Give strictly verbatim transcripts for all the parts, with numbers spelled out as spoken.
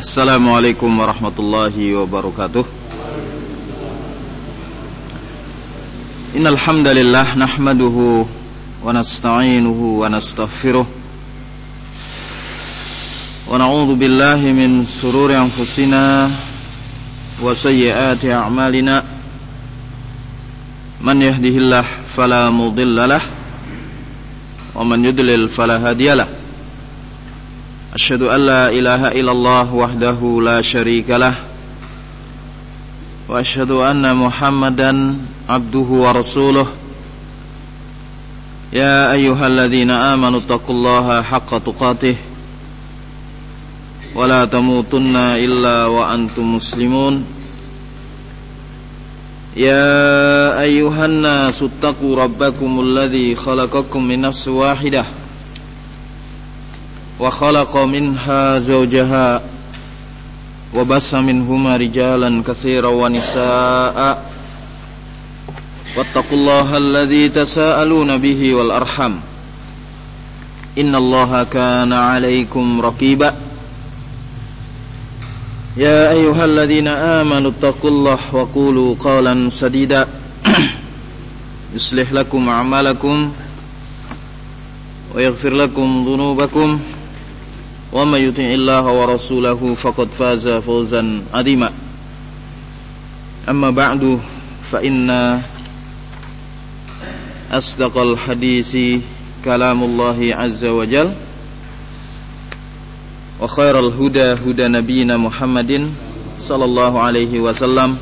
Assalamualaikum warahmatullahi wabarakatuh. Innal hamdalillah nahmaduhu wa nasta'inuhu wa nastaghfiruh wa na'udzu billahi min shururi anfusina wa sayyiati a'malina. Man yahdihillahu fala mudhillalah wa man yudlil fala hadiyalah. Asyhadu an la ilaha illallah wahdahu la syarikalah wa asyhadu anna Muhammadan abduhu wa rasuluh. Ya ayyuhalladzina amanu taqullaha haqqa tuqatih wa la tamutunna illa wa antum muslimun. Ya ayyuhan nasu taqu rabbakumul ladzi khalaqakum min nafsin wahidah wa khalaqa minha zawjaha wa bassa minhuma rijalan katsiran wa nisaa'a wattaqullaha alladzi tasaaluna bihi wal arham innallaha kana 'alaikum raqiba. Ya ayyuhalladzina amanu taqullaha wa qulu qawlan sadida yuslih lakum a'malakum wa yaghfir lakum dhunubakum wa may yuti'illaha wa rasulahu faqad faza fawzan 'azima. Amma ba'du, fa inna asdaqal hadisi kalamullahi azza wa jalla wa khairal huda huda nabiyyina Muhammadin sallallahu alaihi wasallam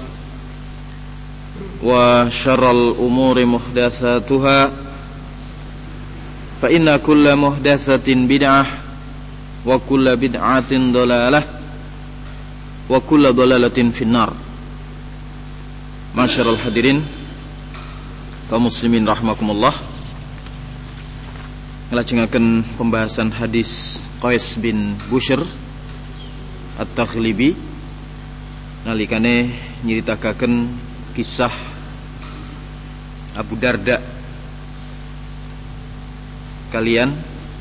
wa syarral umuri muhdatsatuha fa inna kulla muhdatsatin bid'ah wa kulla bid'atin dhalalah wa kulla dhalalatin finnar. Masyarul hadirin kaum muslimin rahimakumullah, ngelajengaken pembahasan hadis Qais bin Bushr At-Taghlibi nalikane nyeritakaken kisah Abu Darda kalian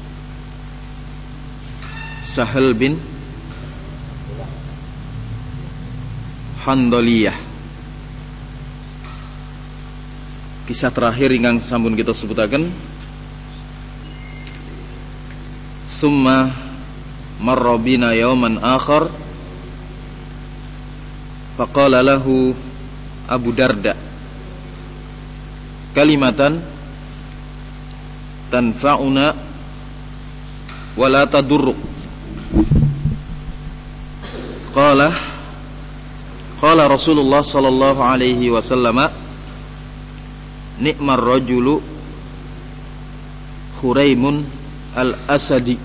Sahal bin Handaliyah. Kisah terakhir ingkang sampun kita sebutaken, summa marra bina yawman akhar faqala lahu Abu Darda kalimatan tanfa'una wa la tadurruk. Qala Qala Rasulullah sallallahu alaihi wasallam ni'mar rajulu Khuraimun al-Asadi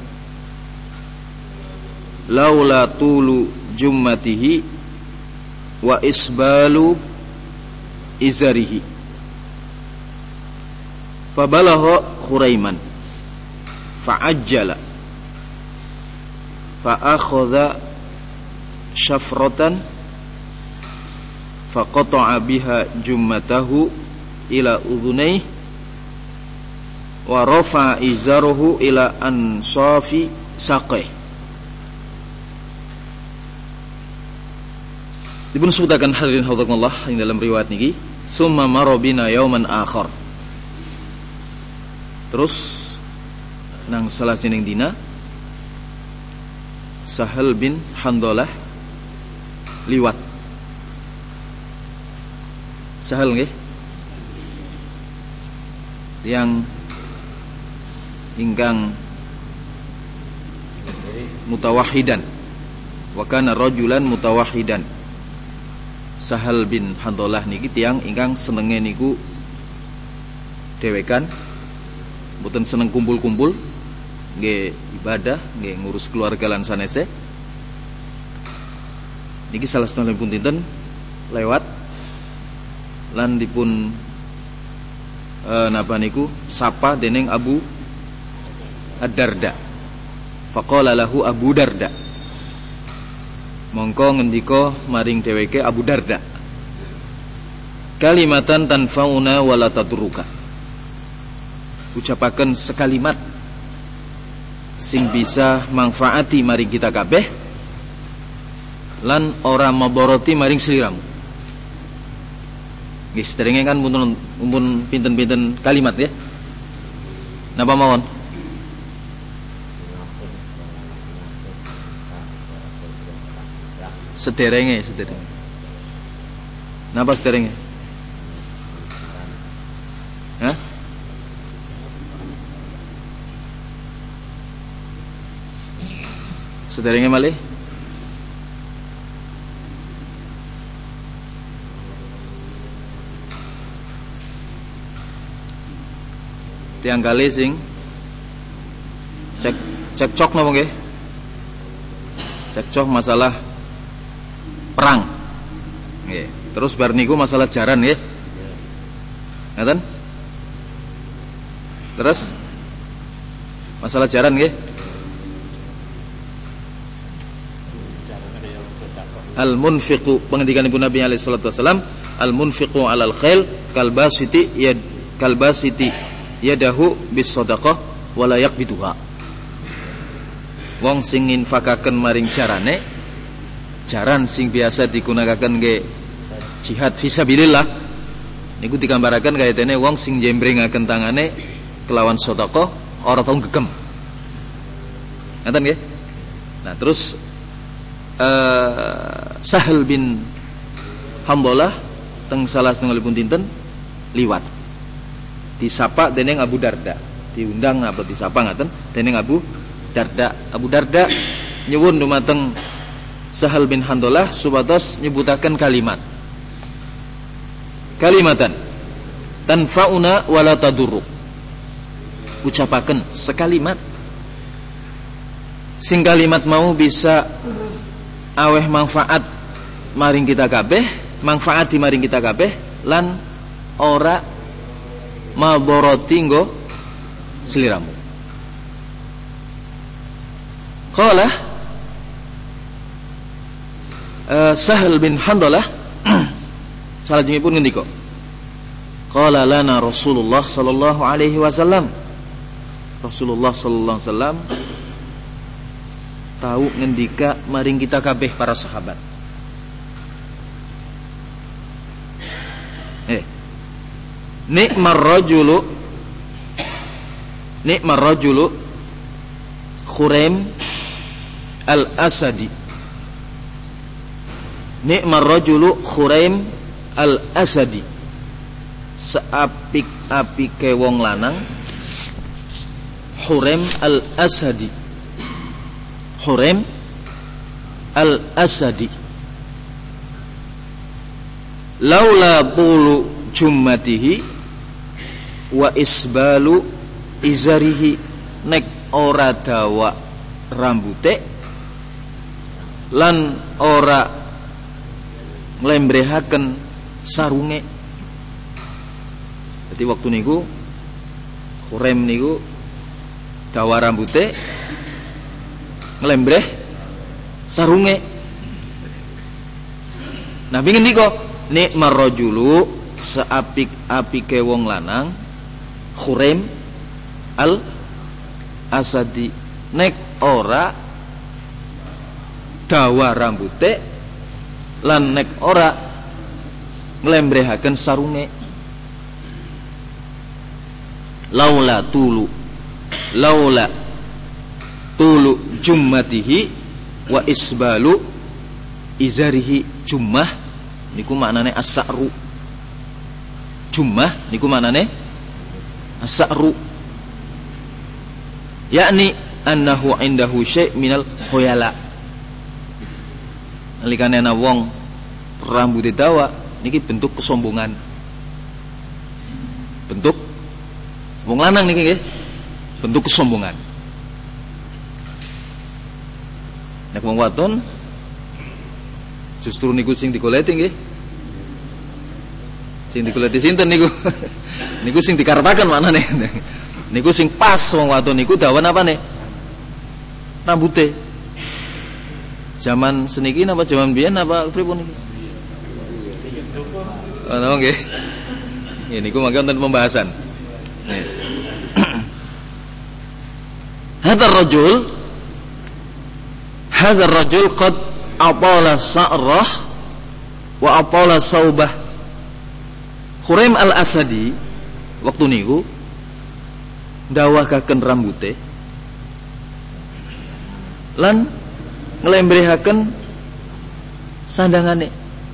laula tulu jummatihi wa isbalu izarihi fabalagha Khuraiman fa'ajjala fa'akhadha syafratan faqata'a biha jummatahu ila udhunayhi wa rafa'a izaruhu ila ansafi saqih. Dipun sebutaken hadirin haudzakumullah ing dalam riwayat niki summa marabina yauman akhar. Terus nang salah sining dina Sahal bin Handalah liwat. Sahal nggih yang ingkang mutawahhidan wa kana rajulan mutawahhidan. Sahal bin Handalah niki tiyang ingkang senenge niku dhewekan, mboten seneng kumpul-kumpul, nggih ibadah, nggih ngurus keluarga lan sanese. Niki salah satunggalipun dinten lewat lan dipun e, napa niku sapa dening Abu Ad-Darda. Faqala lahu Abu Darda. Mongko ngendika maring dheweke Abu Darda, kalimatan tanfauna wala tadruka. Ucapaken sekalimat sing bisa manfaati mari kita kabeh lan ora maboroti maring sliramu. Nggih, sedherenge kan mumpun mumpun pinten-pinten kalimat ya. Napa mawon? Sederenge, sederenge. Napa sederenge? Hah? Sederenge malih? Tiang kali sing cek cekcok napa nggih? Cekcok masalah perang. Nggih. Terus bar niku masalah jaran nggih. Ngaten? Terus masalah jaran nggih. Al-munfiqu, pengendikanipun Nabi alaihi salatu wasallam, al-munfiqu 'alal khail kalbasiti yad kalbasiti yadahu bis shadaqah wala yaqbiduha. Wong sing infakaken maring jarane, jaran sing biasa digunakaken nggih jihad fisabilillah, niku digambaraken kaya dene wong sing njembrengaken tangane kelawan sedekah ora tau gegem. Ngaten nggih? Nah, terus uh, Sahal bin Hamdalah teng salah setunggalipun dinten liwat. Disapa dening Abu Darda. Diundang apa disapa ngaten dening Abu Darda. Abu Darda nyuwun dumateng Sahal bin Hamdalah supados nyebutaken kalimat. Kalimatan tanfa'una wala tadurru. Ucapaken sekalimat sing kalimat mau bisa aweh manfaat maring kita kabeh, manfaat di maring kita kabeh lan ora maboroti nggo sliramu. Qala uh, Sahal bin Hamdalah salajengipun ngendika, qala lana Rasulullah sallallahu alaihi wasallam. Rasulullah sallallahu alaihi wasallam tahu ngendika maring kita kabeh para sahabat. Eh. Nikmar rajulu Nikmar rajulu Khuraim al-Asadi. Nikmar rajulu Khuraim al-Asadi. Seapik-apike wong lanang Khuraim al-Asadi. Khuraim al-Asadi. Laula tulu jummatihi wa isbalu izarihi, nek ora dawa rambute lan ora nglembrehaken sarunge. Jadi waktu niku Khuraim niku dawa rambute nglembreh sarunge. Nabi ngendika nikmar rajulu, seapik-apike wong lanang Khuraim al Asadi, nek ora dawa rambute lan nek ora nglembrehaken sarunge. Laula tulu laula tulu jummatihi wa isbalu izarihi. Jummah niku maknane as-sa'ru. Jummah niku maknane as-sa'ru, yakni annahu indahu syai' minal khuyala. Nalikane ana wong rambut dawa niki bentuk kesombongan. Bentuk wong lanang niki nggih bentuk kesombongan. Nek wong wadon justru niku sing digoleti nggih. Sing digoleti sinten niku? Niku sing dikarepaken manane. Niku sing pas wong wadon niku dawan apane? Rambute. Zaman seniki napa zaman biyen apa pripun niki? Oh, napa nggih? Nggih niku mangke wonten pembahasan. Nih. Hadzal rajul Hadzal rajul qad apala sa'rah wa apala saubah. Khuraim al-Asadi waktu niku ndawahaken rambute lan nglembrehaken sandangane.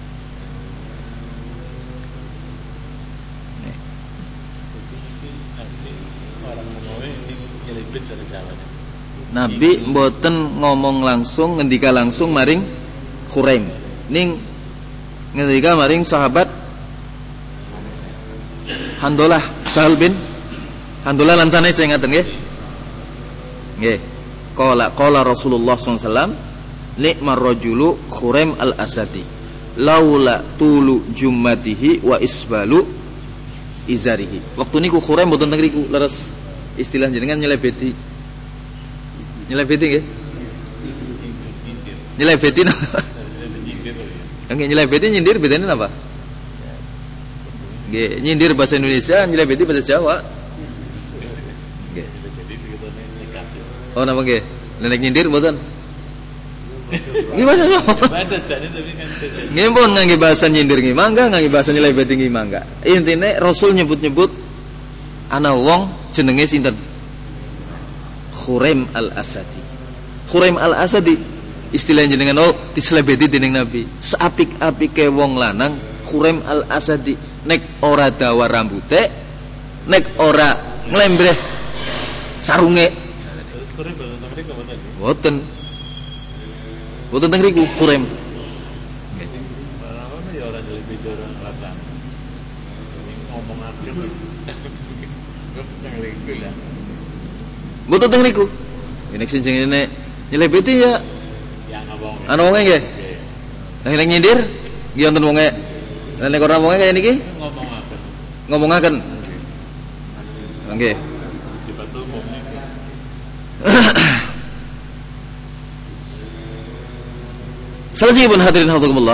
Nabi mboten ngomong langsung, ngendika langsung maring Khuraim. Ning ngendika maring sahabat Handolah Sahal bin Handolah lan sanes sing ngaten nggih. Nggih. Qala qala Rasulullah sallallahu alaihi wasallam ni'mar rajulu Khuraim al-Asadi laula tulu jummatihi wa isbalu izarihi. Waktu niku Khuraim mboten teng riku, leres istilah jenengan nyelebeti. Nyelebeti nggih? Nyelebeti napa? Nggih, nyelebeti nyindir bedane napa? Nggih, nyindir bahasa Indonesia, nyelebeti bahasa Jawa. Nggih. Oh, napa nggih? Nek nyindir mboten? Nggih bahasa Jawa. Nggih pun ngangge bahasa nyindir nggih mangga, ngangge bahasa nyelebeti nggih mangga. Intine Rasul nyebut-nyebut ana wong jenenge sinten? Khuraim al-Asadi. Khuraim al-Asadi istilah jenengan oh dislebeti dening Nabi. Seapik-apike wong lanang Khuraim al-Asadi nek ora dawa rambute, nek ora nglembreh sarunge. Mboten. Mboten teng riku Khuraim. Mboten teng riku. Nek sing jenenge nyelebeti ya ana wonge nggih. Nek nyindir nggih wonten wonge. Nek ora wonge kaya niki ngomongaken. Ngomongaken. Nggih. Dibantu umumnya. Salajipun hadirin hafizakumullah.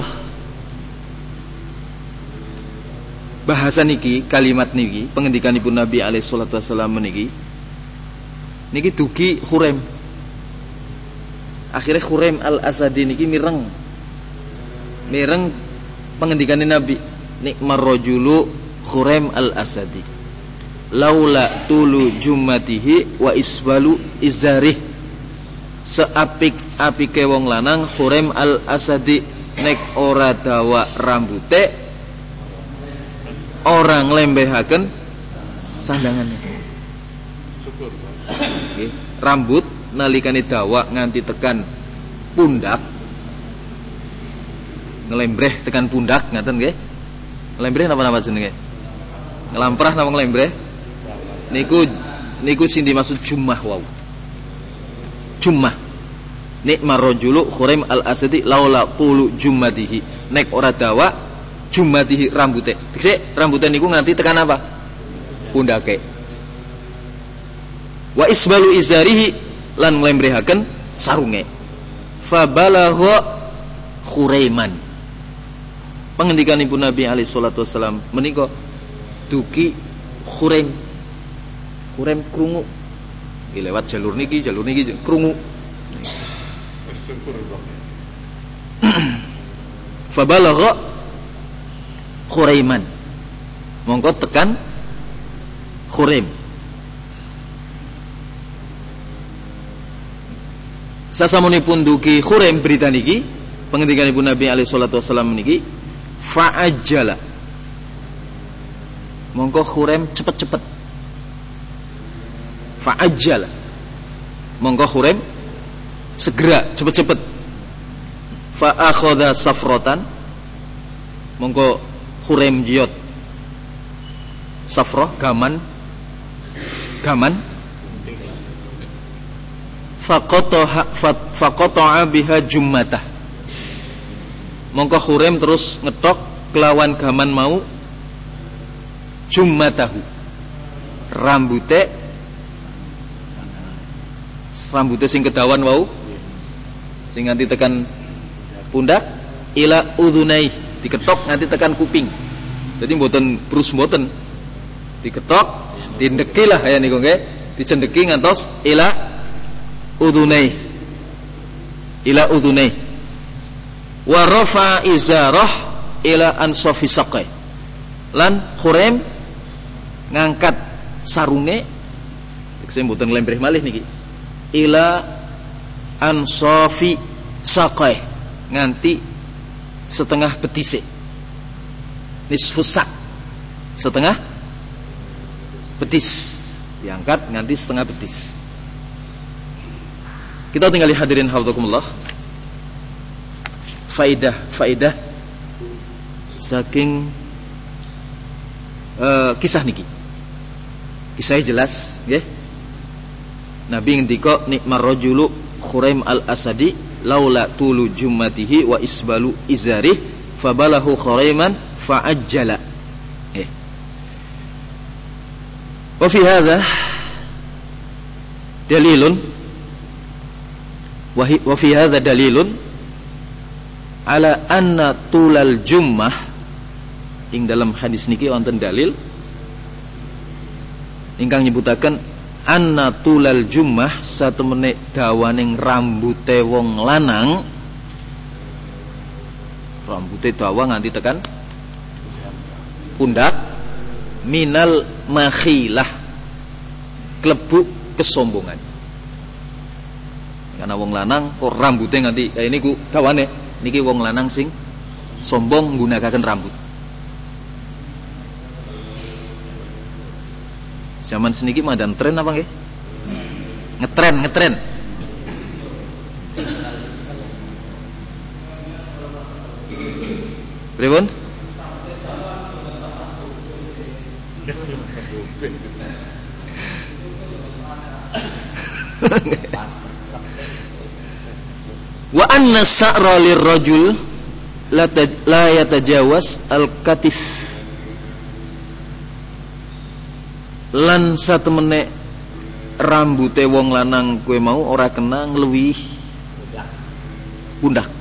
Bahasa niki, kalimat niki, pengendikanipun Nabi alaihi salatu wasallam meniki niki dugi Khuraim. Akhirnya Khuraim al-Asadi niki mireng. Mireng pengendikane Nabi, nikmar rajulu Khuraim al-Asadi. Laula tulu jummatihi wa isbalu izarih. Seapik-apike wong lanang Khuraim al-Asadi nek ora dawa rambute, ora nglembehaken sandangane. Syukur. Okay. Rambut nalikane dawa nganti tekan pundak, ngelembreh tekan pundak ngaten nggih. Ngelembreh napa-napa jenenge? Ngelamprah napa ngelembreh? Niku niku sing dimaksud jummah wau. Jummah. Nikmar rajulu Khuraim al-Asadi laula qulu jummatihi. Nek ora dawa jummatihi rambute. Dikse rambute niku nganti tekan apa? Pundake. Wa isbalu izarihi lan nglembrehaken sarunge. Fa balagha Khuraiman. Pengendikanipun Nabi alaihi salatu wasallam menika dugi Khuraim. Khuraim krungu. Iki lewat jalur niki, jalur niki krungu. Fa balagha Khuraiman. Mongko tekan Khuraim. Sasamunipun dugi Khuraim berita niki, pengendikanipun Nabi alaihi salatu wasallam niki, fa'ajjala. Mongko Khuraim cepet-cepet. Fa'ajjala. Mongko Khuraim segera cepet-cepet. Fa akhadha safratan. Mongko Khuraim jiot safrah gaman gaman faqataha faqata'a biha jummatah. Mongko Khuraim terus ngetok kelawan gaman mau jummatahu, rambute rambute sing kedawan wau sing nganti tekan pundak, ila udhunai, diketok nganti tekan kuping. Jadi mboten brus mboten, diketok dindeki lah kaya niku nggih, dicendeki ngantos ila udhunai, ila udhunai. wa rafa izarah ila ansafi saqai, lan Khuraim ngangkat sarunge tekse mboten lembreh malih niki ila ansafi saqai, nganti setengah betise, nisfus sak, setengah betis, diangkat nganti setengah betis. Kita tinggal hadirin hafizakumullah, faidah faidah saking uh, kisah niki. Kisahnya jelas, nggih. Nabi ngendika nikmar rajulu Khuraim al-Asadi laula tulu jummatihi wa isbalu izarih fabalahu Khuraiman fa'ajjala. Eh. Wa fi hadza dalilun wa fi hadza dalilun ala anna tulal jummah, ing dalam hadis niki wonten dalil ingkang nyebutaken anna tulal jummah satemene dawaning rambute wong lanang, rambute dawa nganti tekan pundak, minal makhilah, klebu kesombongan. Karena wong lanang kok rambute nganti kaya niku dawane, niki wong lanang sing sombong nggunakaken rambut. Zaman seniki madan tren apa nggih? Ngetren, ngetren. Pripun? Wa anna sa'ra lirrajul la yatajawaz al-katif, lan satemene rambute wong lanang kowe mau ora kena ngluwih pundak.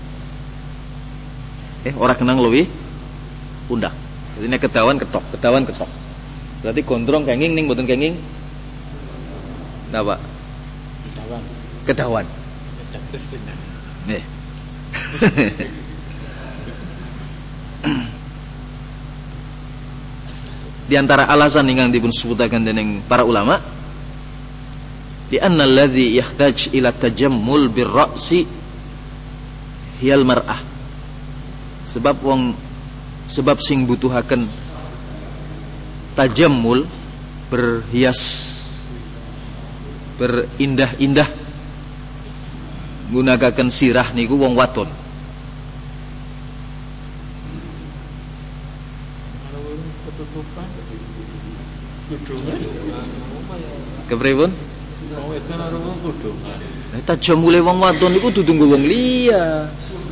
Eh ora kena ngluwih pundak. Jadi nek kedawan ketok, kedawan ketok. Berarti gondrong kenging ning mboten kenging. Napa? Kedawan. Kedawan. Nih. Di antara alasan ingkang dipun sebutaken dening para ulama, di anna alladhi yahtaj ila tajammul birra'si hiyal mar'ah. Sebab wong sebab sing butuhaken tajammul, berhias, berindah-indah, nggunakaken sirah niku wong wadon. Kepripun? Tajamule wong wadon niku dudu nggo wong liya.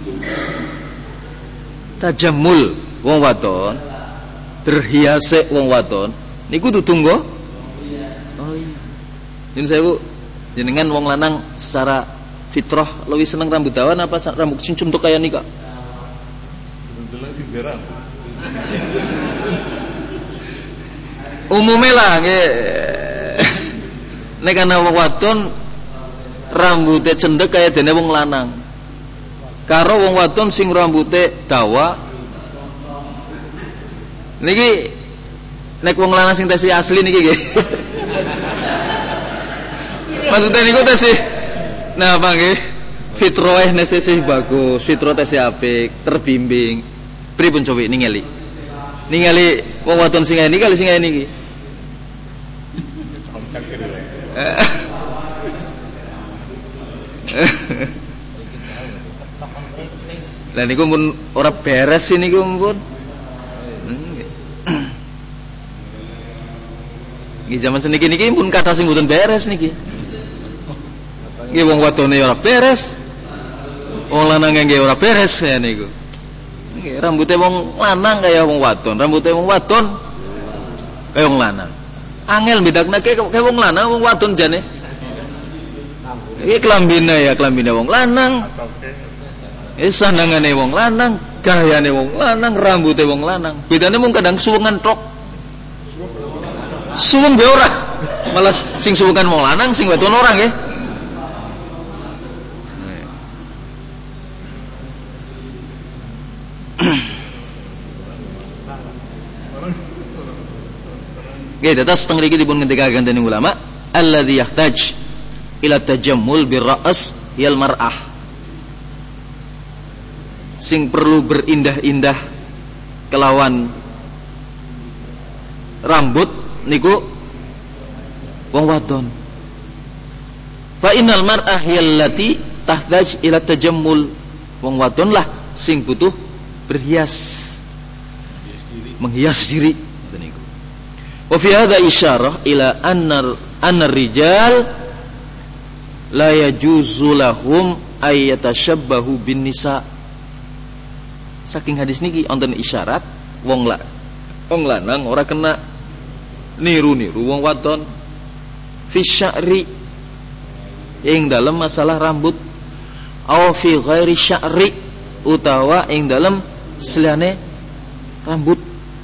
Tajamul wong wadon, berhiase wong wadon niku dudu nggo. Oh iya. Yen sewu jenengan wong lanang secara fitrah lebih seneng rambut dawan apa rambut sing cuntuk kaya nika? Delok sing derang. Umume lah nggih. Nek ana wong wadon rambute cendhek kaya dene wong lanang. Karo wong wadon sing rambute dawa. Niki nek wong lanang sing tesi asli niki nggih. Maksudnya niku tesi nah apa nggih? Fitrah nek tesi bagus, fitrah tesi apik, terbimbing. Pripun cowi ningali? Ningali wong wadon sing ngene kali sing ngene iki. Lah niku mun ora beres niku pun. Nggih zaman seniki niki pun kata sing mboten beres niki. Nggih wong wadone ora beres. Wong lanang nggih ora beres kaya niku. Nggih rambuté wong lanang kaya wong wadon, rambuté wong wadon kaya wong lanang. Angel bedaknake kaya wong lanang wong wadon jane. Iki klambine ya klambine wong lanang. Eh sandangane wong lanang, gayane wong lanang, rambute wong lanang. Bedane mung kadang suwengan tok. Suweng be ora. Malah sing suwengan wong lanang, sing wadon ora nggih. Nggih, dados teng mriki dipun ngendikaken dening ulama, alladzi yahtaj ila tajammul birra's yal mar'ah. Sing perlu berindah-indah kelawan rambut niku wong wadon. Fa innal mar'ah yallati tahtaj ila tajammul. Wong wadon lah sing butuh berhias, menghias diri. Wa fi hadza isyarah ila anna anna rijal la yajuzu lahum ay yatashabbahu bin nisa. Saking hadis niki wonten isyarat wong la wong lanang ora kena niru-niru wong wadon fi sya'ri ing dalam masalah rambut, aw fi ghairi sya'ri utawa ing dalam selane rambut.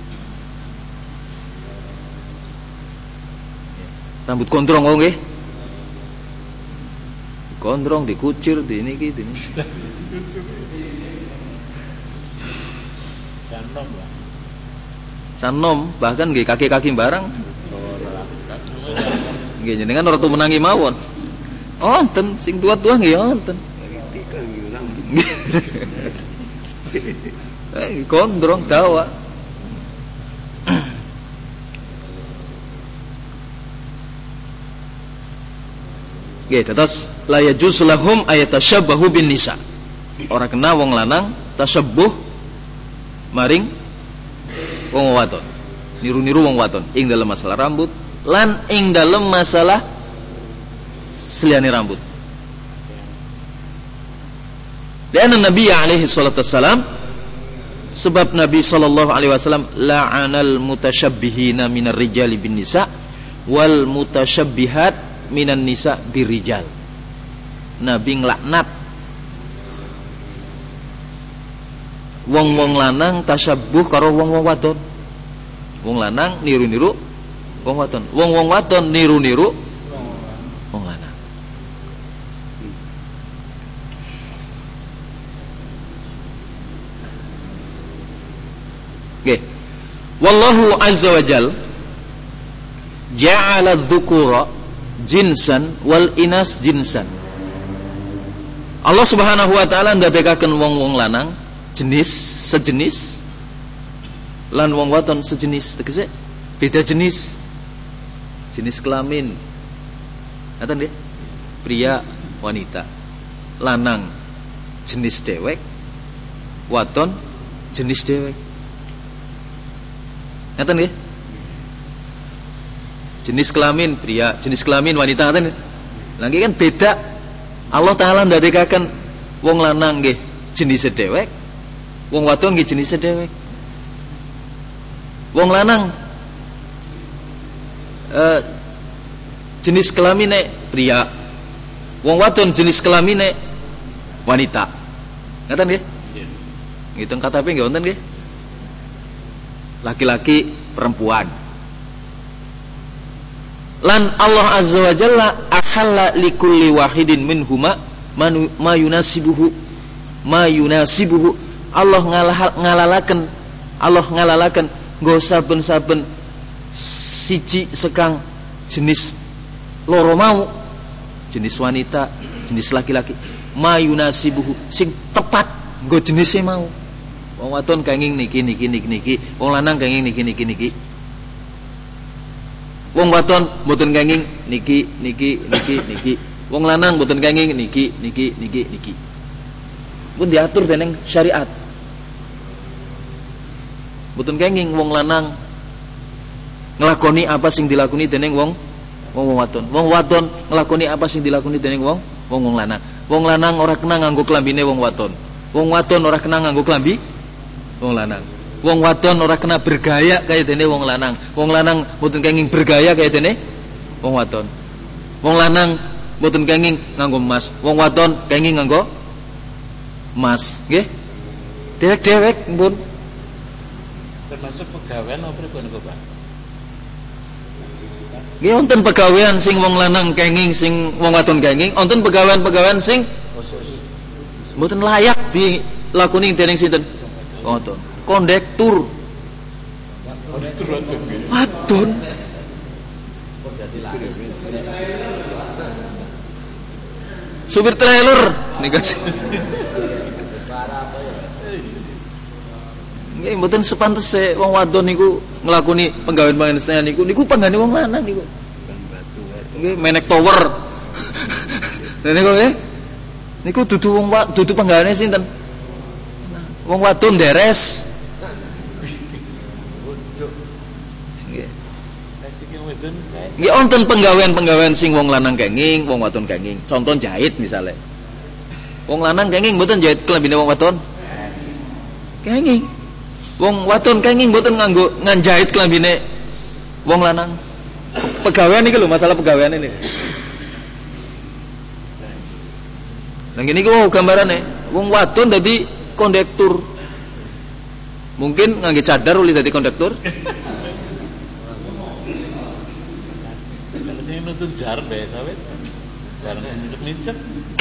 Rambut gondrong kok nggih. Gondrong dikucir di niki di niki. Sanom bahkan nggih kaki-kaki barang. Nggih jenengan ora tuh menangi mawon. Wonten sing tua-tua nggih wonten. Gondrong dawa. Nggih, terus la yajuz lahum ayatashabbahu bin nisa. Ora kena wong lanang tashabbuh maring wong wadon. Niru-niru wong wadon ing dalam masalah rambut lan ing dalam masalah seliyane rambut. Dan Nabi alaihi salatu wassalam, sebab Nabi sallallahu alaihi wasallam la'anal mutasyabbihina minar rijali bin nisa wal mutasyabbihat minan nisa birijal. Nabi nglaknat wong-wong lanang tasabbuh karo wong-wong wadon. Wong lanang niru-niru wong wadon, wong-wong wadon niru-niru wong lanang. Oke. Wallahu azza wa jal ja'ala dzukura jinsan wal inas jinsan. Allah Subhanahu wa taala ndadekaken wong-wong lanang jenis sejenis lan wong wadon sejenis, tegese beda jenis. Jenis kelamin. Ngaten nggih? Pria, wanita. Lanang jenis dewek, wadon jenis dewek. Ngaten nggih? Jenis kelamin pria, jenis kelamin wanita, ngaten. Lagi kan beda. Allah taala ndadekaken wong lanang nggih jenis dewek, wong wadon nggih jenis dewek. Wong lanang eh, jenis kelamine pria, wong wadon jenis kelamine wanita. Ngaten nggih? Nggih. Ngitung K T P nggih wonten nggih? Laki-laki, perempuan. Lan Allah azza wa jalla ahalla likulli wahidin minhuma ma yunasibuhu ma yunasibuhu. Allah ngalalaken Allah ngalalaken nggo saben-saben siji sekang jenis loro mau, jenis wanita, jenis laki-laki, ma yunasibuhu sing tepat nggo jenise mau. Wong wadon kenging niki niki niki niki, wong lanang kenging niki niki niki. Wong wadon mboten kenging niki niki niki niki. Wong lanang mboten kenging niki niki niki niki. Pun diatur dening syariat. Mboten kenging wong lanang nglakoni apa sing dilakoni dening wong wong wadon. Wong wadon nglakoni apa sing dilakoni dening wong wong wong lanang. Wong lanang ora kena nganggo klambine wong wadon. Wong wadon ora kena nganggo klambi wong lanang. Wong wadon ora kena bergaya kaya dene wong lanang. Wong lanang mboten kenging bergaya kaya dene wong wadon. Wong lanang mboten kenging nganggo emas. Wong wadon kenging nganggo emas, nggih. Dewek-dewek pun termasuk pegawean apa pripun kok, Pak? Nggih wonten pegawean sing wong lanang kenging, sing wong wadon kenging, wonten pegawean-pegawean sing khusus mboten layak dilakoni dening sinten? Wadon. Kondektur. Wadon. Supir trailer niku. Nggih mboten sepantese wong wadon niku nglakoni penggawean-penggawean saya niku niku panggane wong lanang niku. Nggih menek tower. Lha niku nggih. Niku dudu wong dudu penggaweane sinten? Wong wadon deres. Nggih. Nggih wonten penggawean-penggawean sing wong lanang kenging, wong wadon kenging. Contoh jahit misalnya. Wong lanang kenging mboten jahit klambine wong wadon. Kenging. Wong wadon kenging mboten nganggo nganjahit klambine wong lanang. Pegawean iki lho, masalah pegawean ini. Lah ngene iki gambarane, wong wadon dadi kondektur. Mungkin ngangge cadar uli dadi kondektur. Ini nutun jar bae sawet. Jarang mincek-mincek.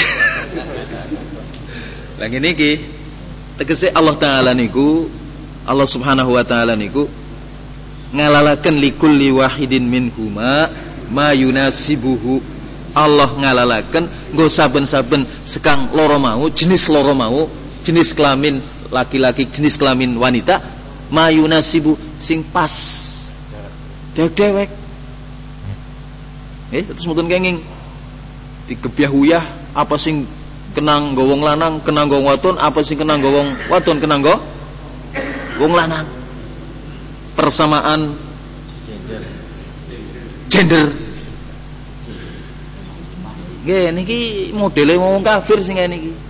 Lah ngene iki tegese Allah taala niku Allah Subhanahu wa taala niku ngalalaken likulli wahidin minhuma ma yunasibuhu. Allah ngalalaken nggo saben-saben sekang loro mau, jenis loro mau, jenis kelamin laki-laki, jenis kelamin wanita, ma yunasibu sing pas. Dewek-dewek. Eh, terus mboten kenging. Digebyah-uyah apa sing kenang nggo wong lanang, kenang nggo wadon, apa sing kenang nggo wong wadon, kenang nggo wong lanang. Persamaan gender. Gender. Nggih niki modele wong kafir sing ngene iki.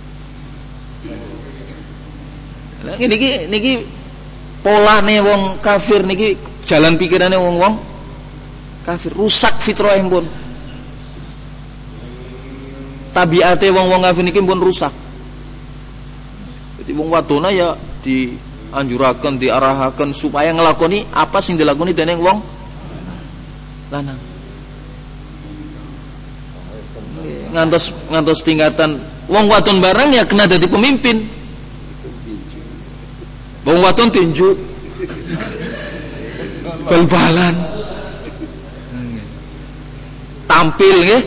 Lah niki niki polane wong kafir niki jalan pikirane wong-wong kafir, rusak fitrahipun. Tabiate wong-wong kafir niki pun rusak. Jadi wong wadona ya dianjuraken, diarahaken supaya ngelakoni apa sing dilakoni dening wong lanang. Ngantos ngantos tingkatan wong wadon barang ya kena dadi pemimpin. Wong wadon tinju. Bal-balan. Tampil nggih.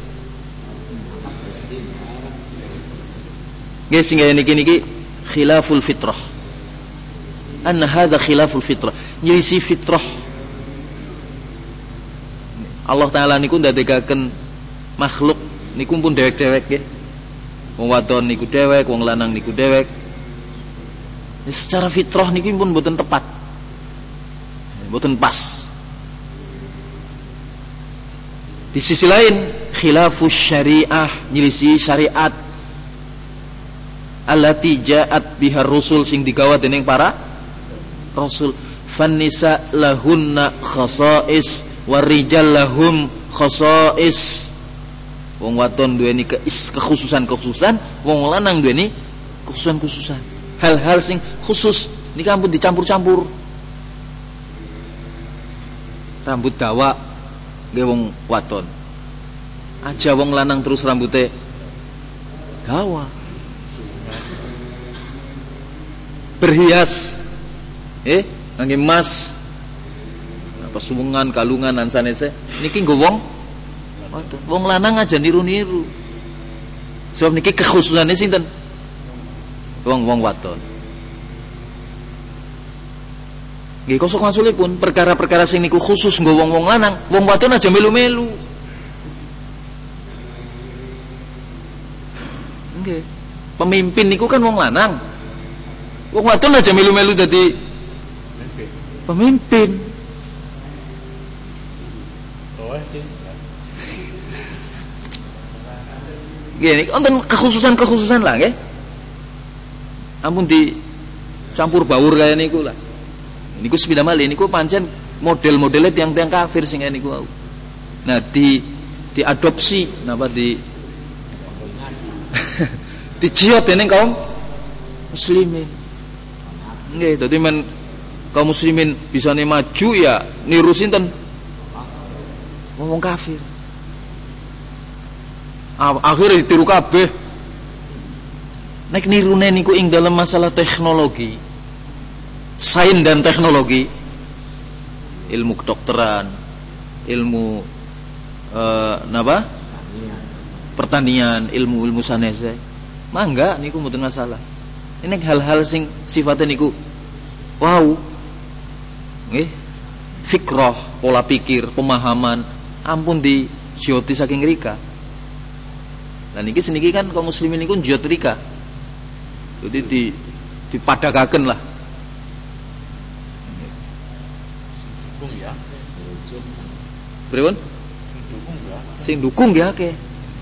Nggih sing niki niki khilaful fitrah. Anna hadza khilaful fitrah. Yisi fitrah. Allah taala niku ndadekaken makhluk niku pun dewek-dewek nggih. Wong wadon niku dewek, wong lanang niku dewek. Ya, secara fitrah niki pun mboten tepat. Mboten pas. Di sisi lain khilafus syariah, nyelisi syariat allati ja'at bihar rusul sing digawa dening para rasul. Fannisa lahunna khasais warijal lahum khasais. Wong wadon duweni kekhususan-kekhususan, wong lanang duweni kekhususan-kekhususan. Hal-hal sing khusus niki ampun dicampur-campur. Rambut dawa nggih wong wadon. Aja wong lanang terus rambute dawa. Berhias. Eh, ngangge emas. Apa suwengan, kalungan lan sanese. Niki nggo wong wadon. Wong lanang aja niru-niru. Sebab niki kekhususane sinten? Wong-wong wadon. Nggih kosok masulipun perkara-perkara sing niku khusus nggo wong-wong lanang, wong wadon aja melu-melu. Nggih. Pemimpin niku kan wong lanang. Wong wadon aja melu-melu dadi pemimpin. Gini, wonten kekhususan-kekhususan lah nggih. Ampun dicampur baur kaya niku lah. Niku sepeda malih niku pancen model-modele tiang-tiang kafir sing niku wau. Nah, di diadopsi napa di diciot dening kaum muslimin. Nggih, dadi men kaum muslimin bisane maju ya niru sinten? Wong kafir. Akhirnya ditiru kabeh. Nek nirune niku ing dalam masalah teknologi, sains dan teknologi, ilmu kedokteran, ilmu uh, napa? Pertanian, ilmu-ilmu sanese. Mangga niku mboten masalah. Ini hal-hal sing sifatnya niku wow. Nggih. Fikrah, pola pikir, pemahaman ampun di joti saking rika. Lan niki seniki kan kaum muslimin niku jot rika. Jadi di dipadakaken lah. Dukung ya. Pripun? Dukung ya. Sing dukung ya akeh.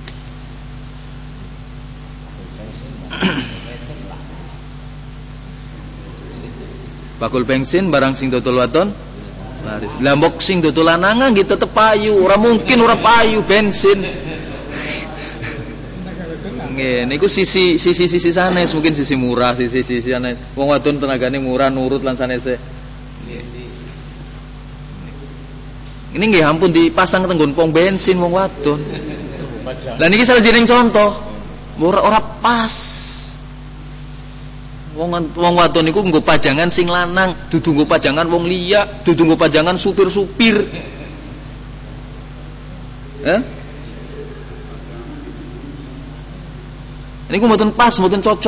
Bakul bensin barang sing dodol waton laris. Lah mbok sing dodol lanangan gitu tetep payu, ora mungkin ora payu bensin. Nggih, niku sisi sisi sisi sanes, mungkin sisi murah, sisi sisi sanes. Wong wadon tenagane murah nurut lan sanese. Ini nggih ampun dipasang tenggon pom bensin wong wadon. Lah niki sawijining contoh. Ora ora pas. Wong wong wadon niku nggo pajangan sing lanang, dudu nggo pajangan wong liya, dudu nggo pajangan supir-supir. Eh? Niku mboten pas, mboten cocok.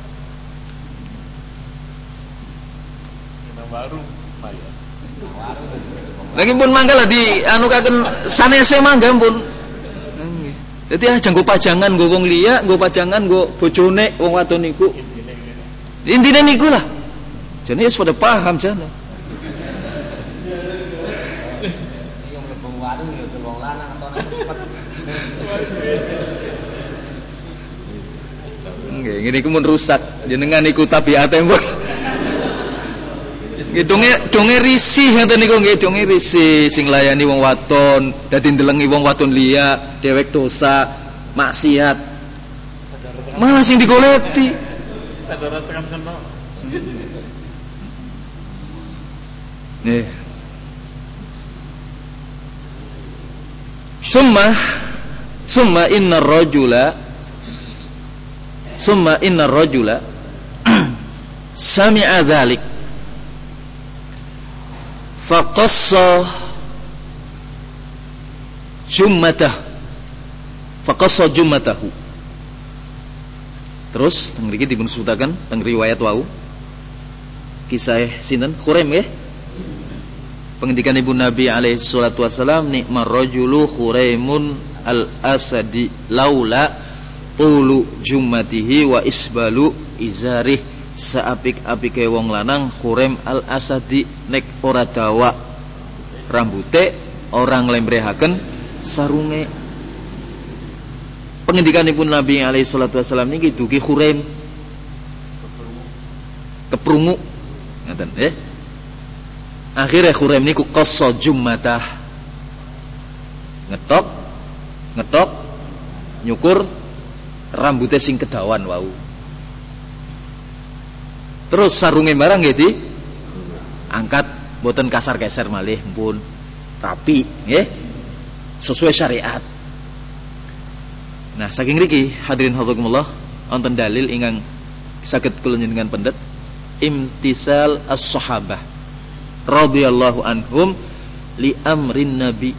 Baru, Maya. Lagi pun mangga lah di anu kaken sanese mangga pun. Dadi aja nggo pajangan nggo wong liya, nggo pajangan nggo bojone wong wadon niku. Intine niku lah. Jane wis pada paham jane. Iki mlebu warung ya wong lanang atau nek cepet. Nggih, ngene iku mun rusak jenengan iku tabiate mbok. Nggih donge donge risih ngoten niku nggih donge risih sing layani wong wadon, dadi ndelengi wong wadon liya, dhewek dosa, maksiat. Malah sing digoleti. Ada tekan sono. Nggih. Summa summa innar rajula summa innar rajula sami'a dzalik faqassa jummatah faqassa jummatahu. Terus teng mriki dipun sebutaken teng riwayat wau kisah sinten Khuraim nggih. Pengendikan ibu Nabi alaihi salatu wasalam, nikmar rajulu Khuraimun al-asadi laula tulu jummatihi wa isbalu izarih. Saapik-apike wong lanang Khuraim al-asadi nek ora dawa rambute, orang nglembrehaken sarunge. Pengendikanipun Nabi alaihi salatu wasallam niki dugi Khuraim keprungu ngaten nggih. Akhire Khuraim niku qassa jummatah, ngetok ngetok nyukur rambute sing kedawan wau. Terus sarunge barang nggih di angkat mboten kasar-keser malih pun rapi nggih sesuai syariat. Nah, saking riki hadirin hadzakumullah wonten dalil ingkang saged kula njenengan pendet imtisal as-sahabah radhiyallahu anhum li amrin nabi.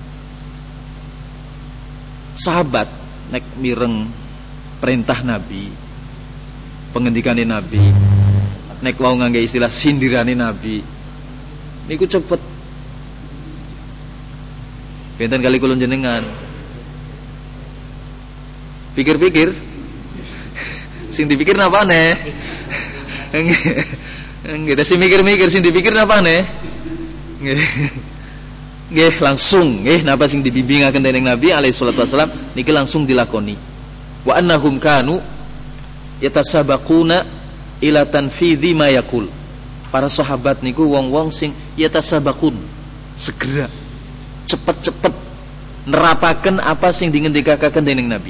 Sahabat nek mireng perintah nabi, pengendikane nabi, nek wau ngangge istilah sindirane nabi niku cepet. Benten kali kula njenengan pikir-pikir sing dipikir napane? Nggih, sing mikir-mikir sing dipikir napane? Nggih. Nggih, langsung nggih napa sing dibimbingaken dening Nabi alaihi salatu wasallam niki langsung dilakoni. Wa annahum kanu yatasabaquna ila tanfidhi ma yaqul. Para sahabat niku wong-wong sing yatasabaqun, segera cepet-cepet nerapaken apa sing dingendikaken dening Nabi.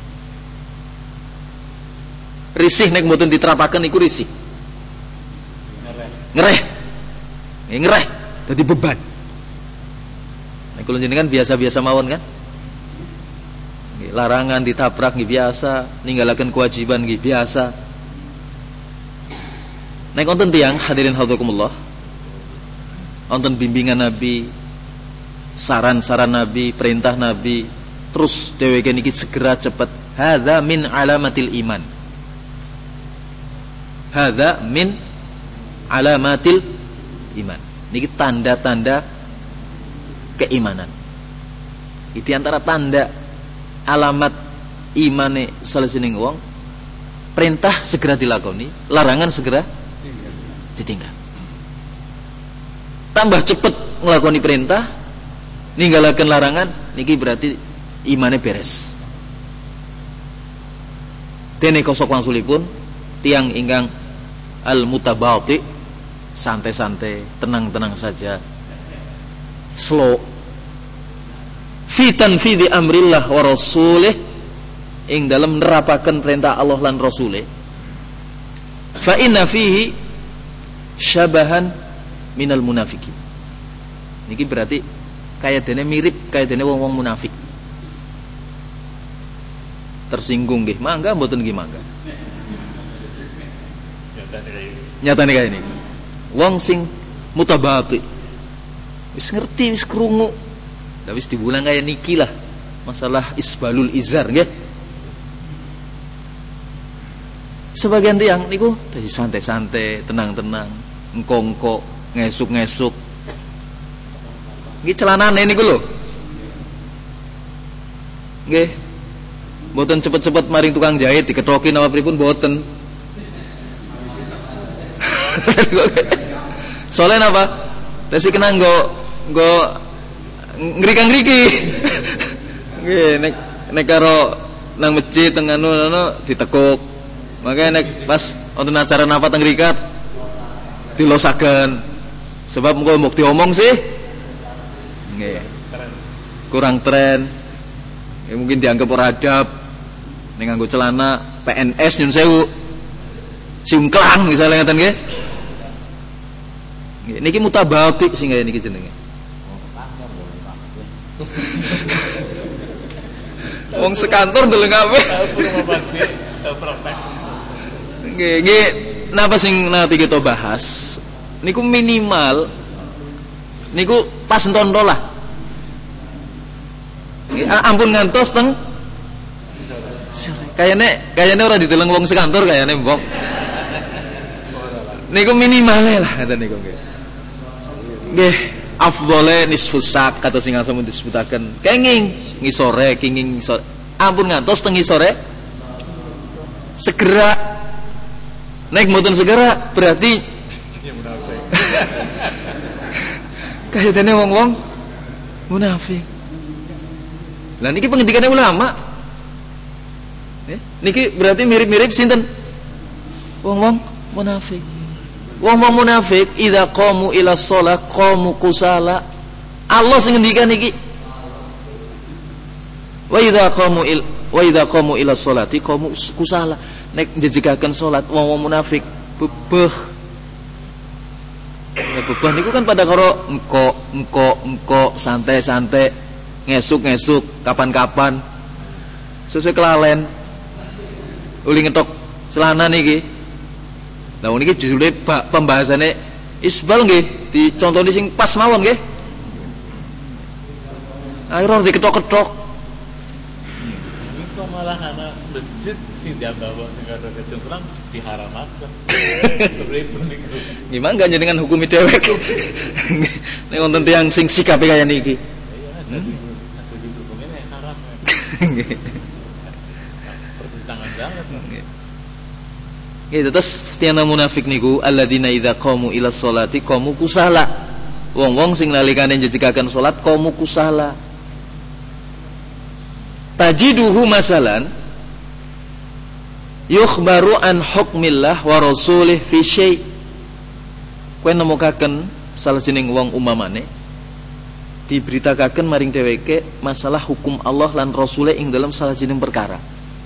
Risih nek mboten diterapaken niku risih. Ngereh. Nggih ngereh dadi beban. Nek kula jenengan biasa-biasa mawon kan? Nggih, larangan ditabrak nggih biasa, ninggalaken kewajiban nggih biasa. Nek wonten tiyang hadirin hadzakumullah, wonten bimbingan Nabi, saran-saran Nabi, perintah Nabi, terus dheweke niki segera cepet. Hadza min alamatil iman. Hadza min alamatil iman. Niki tanda-tanda keimanan. Itu antara tanda alamat imane salesining wong, perintah segera dilakoni, larangan segera ditinggal. Tambah cepet nglakoni perintah, ninggalaken larangan, niki berarti imane beres. Dene kosok wangsulipun tiang ingkang al-mutabati, santai-santai, tenang-tenang saja, slow fi tanfidhi amrillah wa rasulih, ing dalam nerapaken perintah Allah lan rasulih. Fa inna fihi syabahan minal munafikin. Niki berarti kaya dene mirip kaya dene wong-wong munafik. Tersinggung nggih, mangga mboten nggih mangga. Nyatane kaya niki. Wong sing mutabati, wis ngerti, wis krungu, lah wis dibulang kaya niki lah, masalah isbalul izar nggih. Sebagian tiang niku dadi santai-santai, tenang-tenang, engko-engko, ngesuk-ngesuk. Nggih celanane niku lho. Nggih. Mboten cepet-cepet maring tukang jahit diketoki napa pripun mboten. Soalnya napa? Tesi kena nggo nggo ngrika-ngriki. Nggih, nek nek karo nang masjid teng anu-anu ditekuk. Makanya nek pas wonten acara napa teng rikat dilosaken. Sebab engko mbok diomong sih nggih. Kurang tren. Ya, mungkin dianggap ora adab. Ning nganggo celana P N S nyun sewu. Singklang misalnya ngaten nggih. Nggih, niki mutabati sing kaya niki jenenge. Wong sekantor ndeleng kabeh. Nggih, nggih, napa sing nanti kita bahas? Niku minimal niku pas entondo lah. Nggih, ampun ngantos teng kayane kayane ora dideleng wong sekantor kayane mbok. Niku minimale lah ngoten niku nggih. Nggih, afdhole nisfus sak kata sing asamun disebutaken. Kenging ngisore, kenging ngisore. Ampun ngantos teng ngisore segera. Nek mboten segera berarti kaya dene wong-wong munafik. Lah niki pengendikane ulama. Niki berarti mirip-mirip sinten? Wong-wong munafik. Wong-wong munafik idza qamu ila shalah qamu kusala. Allah sing ngendikan iki. Wa idza qamu il wa idza qamu ila sholati qamu kusala. Nek njejegaken salat wong-wong munafik bebeh. Ya bebeh niku kan pada karo engko engko engko santai-santai, ngesuk-ngesuk kapan-kapan. Sesuai kelalen. Uli ngetok celana niki. Lah niki judule pembahasane isbal nggih, dicontoni sing pas mawon nggih. Akhirnya diketok-ketok. Kok malah anak masjid sing diambawa sing karo kecungkrang diharamaken. Pripun niku? Gimana gak jenengan hukumi dhewek. Nek wonten tiyang sing sikape kaya niki. Iya, jadi jadi hukumnya haram. Pertentangan banget. Gitu terus tiang munafik niku alladzina idza qamu ila sholati qamu kusala. Wong-wong sing nalikane njejegaken salat qamu kusala. Tajiduhu masalan yukhbaru an hukmillah wa rasulih fi syai'. Kowe nemukaken salajenging wong umpamane diberitakaken maring dheweke masalah hukum Allah lan rasule ing dalam salajenging perkara.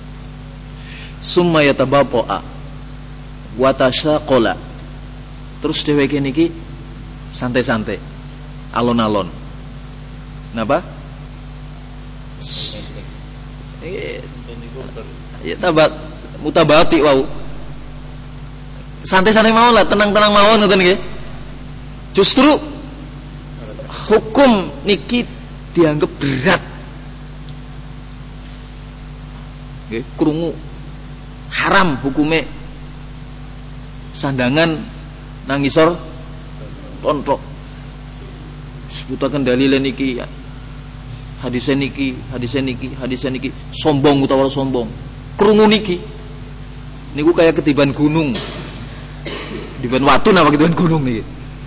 Summa yatabaqa'a wa tashaqala. Terus dheweke niki santai-santai, alon-alon. Napa? Niki Dan niku ber- ya tabat mutabati wau. Santai-santai mawon lah, tenang-tenang mawon ngoten nggih. Justru hukum niki dianggap berat. Nggih, krungu haram hukume sandangan nang ngisor tontok. Sebutaken dalile niki hadise niki, hadise niki, hadise niki sombong utawa sombong. Krungu niki niku kaya ketiban gunung. Ketiban watu napa ketiban gunung niki.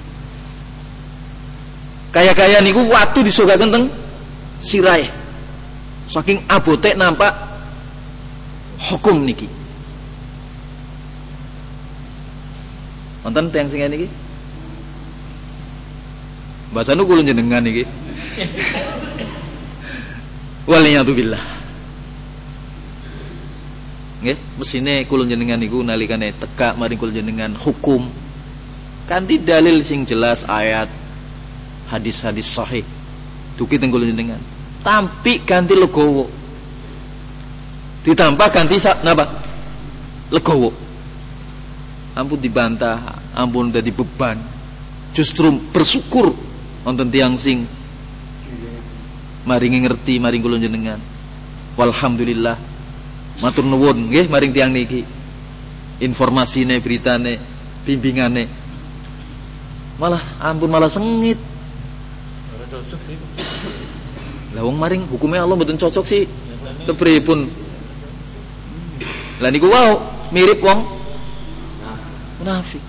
Kaya-kaya niku watu disogaken teng sirahe. Saking abote nampak hukum niki. Wonten tiyang sing ngene iki? Bahasane kula jenengan iki. Waliyadzubillah. Nggih, mesine kula jenengan niku nalikane teka maring kula jenengan hukum kanthi dalil sing jelas ayat hadis-hadis sahih. Dugi teng kula jenengan. Tampi ganti legowo. Ditambah ganti napa? Legowo. Ampun dibantah, ampun dadi beban. Justru bersyukur wonten tiyang sing maringi ngerti maring kula jenengan. Walhamdulillah. Matur nuwun nggih maring tiyang niki. Informasine, beritane, bimbingane. Malah ampun malah sengit. ora cocok sih. Lah wong maring hukume Allah mboten cocok sih. Kepripun? Lah niku wau mirip wong munafik.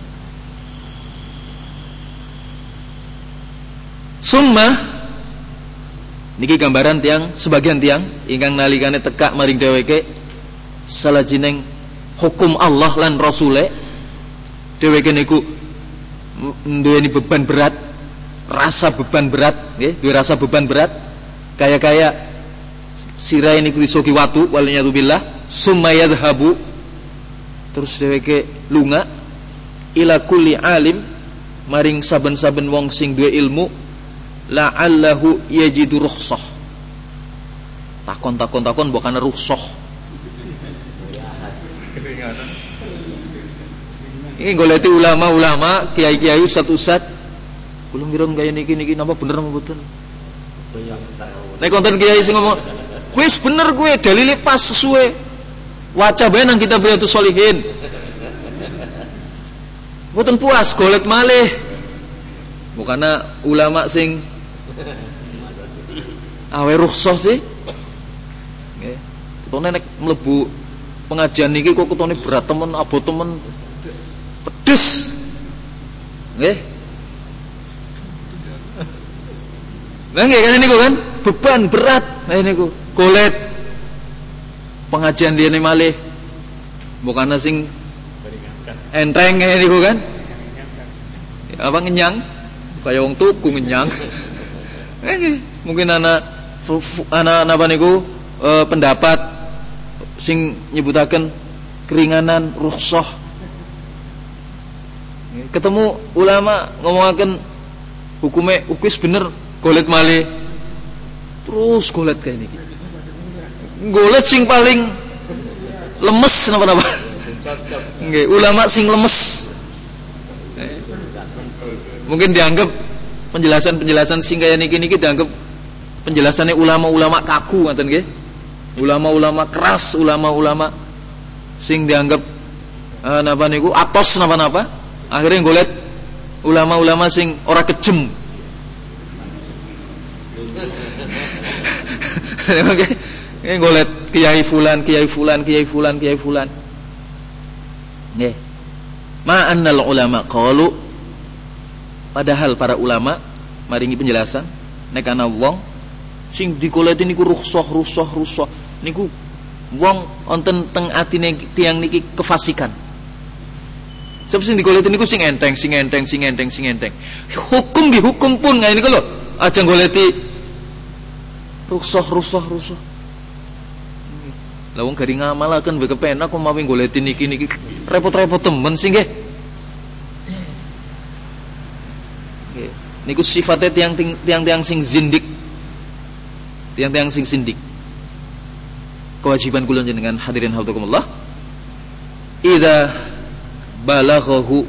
Summa niki gambaran tiang sebagian tiang ingkang nalikane tekak maring dheweke salajenging hukum Allah lan Rasule dheweke niku duweni beban berat, rasa beban berat nggih, duwe rasa beban berat kaya-kaya sirahe niku disogi watu waliyadzubillah summa yadhhabu terus dheweke lunga ila kulli alim maring saben-saben wong sing duwe ilmu la'allahu yajidu rukhsah. Takon-takon takon bukan rukhsah. Ini goleti ulama-ulama, kiai-kiai, ustaz-ustaz. Kula ngiron kaya niki niki napa bener napa mboten? Nek konten kiai sing ngomong, "Wis bener kowe, dalile pas sesuai." Waca bae nang kitab Riyadhus Shalihin. Mboten puas golek malih. Bukana ulama sing awe rukhsah sih. Nggih. Ketone nek mlebu pengajian niki kok ketone berat temen, abot temen, pedes. Nggih. Lah nggih kan niku kan beban berat. Nah niku golet pengajian dene malih. Bukana sing enteng ngene niku kan. Apa ngenyang? Kayak wong tuku ngenyang. Eh, mungkin anak anak napa niku e, pendapat sing nyebutaken keringanan rukhsah. Ketemu ulama ngomongaken hukume ukis bener golet malih. Terus golet kayak niki. Golet sing paling lemes napa-napa. Nggih, ulama sing lemes. Mungkin dianggap penjelasan-penjelasan sing kaya niki-niki dianggap penjelasannya ulama-ulama kaku ngoten nggih. Ulama-ulama keras, ulama-ulama sing dianggap uh, napa niku atos napa-napa. Akhirnya golet ulama-ulama sing ora kejem. Oke. Nggih golet kiai fulan, kiai fulan, kiai fulan, kiai fulan. Nggih. Ma annal ulama qalu padahal para ulama maringi penjelasan nek ana wong sing dikoleti niku rukhsah rukhsah rukhsah niku wong wonten teng atine tiyang niki kefasikan. Sebab sing dikoleti niku sing enteng, sing enteng, sing enteng, sing enteng. Hukum dihukum pun ngene niku lho, aja goleti rukhsah rukhsah rukhsah. Lah wong gari ngamalaken wae kepenak kok mawi goleti niki niki repot-repot temen sing nggih. Niku sifatnya tiang-tiang sing zindik, tiang-tiang sing sindik. kewajiban kula jenengan hadirin hafizakumullah, idza balaghahu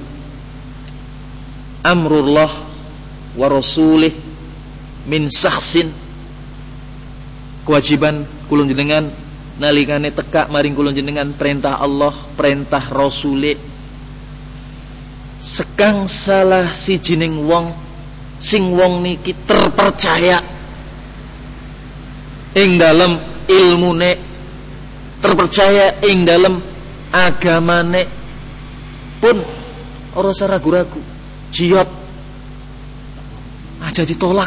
amrullah wa rasulih min sakhsin, kewajiban kula jenengan nalikane teka maring kula jenengan perintah Allah, perintah Rasule sekang salah sijining wong sing wong niki terpercaya ing dalam ilmune, terpercaya ing dalam agamane, pun ora usah ragu-ragu, jiot aja ditolak.